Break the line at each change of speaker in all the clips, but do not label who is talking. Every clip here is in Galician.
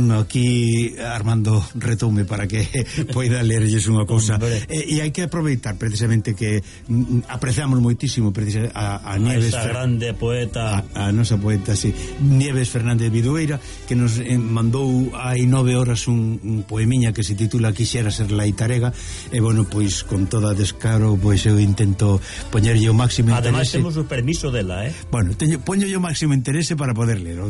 Aquí Armando retoume para que poida lerlles unha cousa. E hai que aproveitar precisamente que apreciamos moitísimo a Nieves,
esa grande poeta,
a nosa poeta, sí, Nieves Fernández Vidueira, que nos mandou hai 9 horas un poemiña que se titula Quixera ser Leitarega. E bueno, pois con toda descaro, pois eu intento poñerlle o máximo interese.
Ademais temos o permiso dela,
Bueno, poño o máximo interese para poder ler.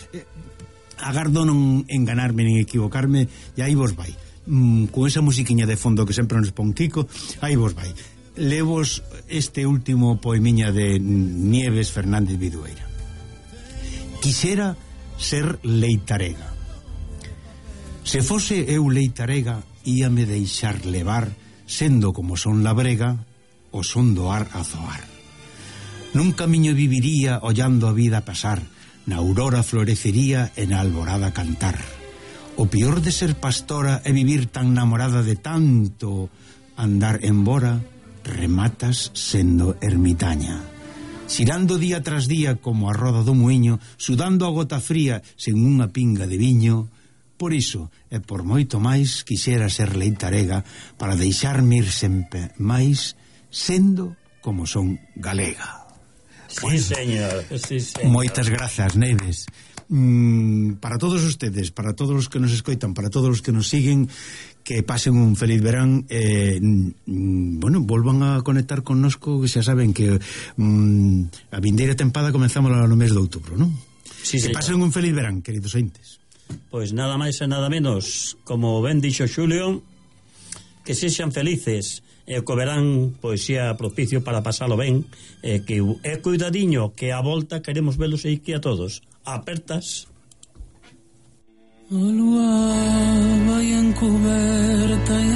Agardo non enganarme nin equivocarme, e aí vos vai, con esa musiquiña de fondo que sempre nos pon Kiko, aí vos vai. Levos este último poemiña de Nieves Fernández Vidueira. Quixera ser leitarega. Se fose eu leitarega, íame deixar levar, sendo como son labrega, o son do ar a zoar. Nun camiño viviría ollando a vida pasar, na aurora florecería e na alborada cantar. O pior de ser pastora é vivir tan namorada de tanto andar embora, rematas sendo ermitaña. Xirando día tras día como a roda do muiño, sudando a gota fría sen unha pinga de viño. Por iso, e por moito máis, quixera ser leitarega para deixarme ir sempre máis sendo como son galega.
Sí, señor. Sí, señor.
Moitas grazas, Neves. Para todos ustedes, para todos os que nos escoitan, para todos os que nos siguen, que pasen un feliz verán. Bueno, volvan a conectar connosco, que xa saben que a vindeira tempada comenzamos no mes de outubro, non?
Sí,
que pasen un feliz verán, queridos ointes.
Pois nada máis e nada menos, como ben dixo Xulio, que sexan felices, e co verán pois sea propicio para pasalo ben, que é cuidadiño, que a volta queremos velos aquí a todos. Apertas.
A lúa vai encuberta e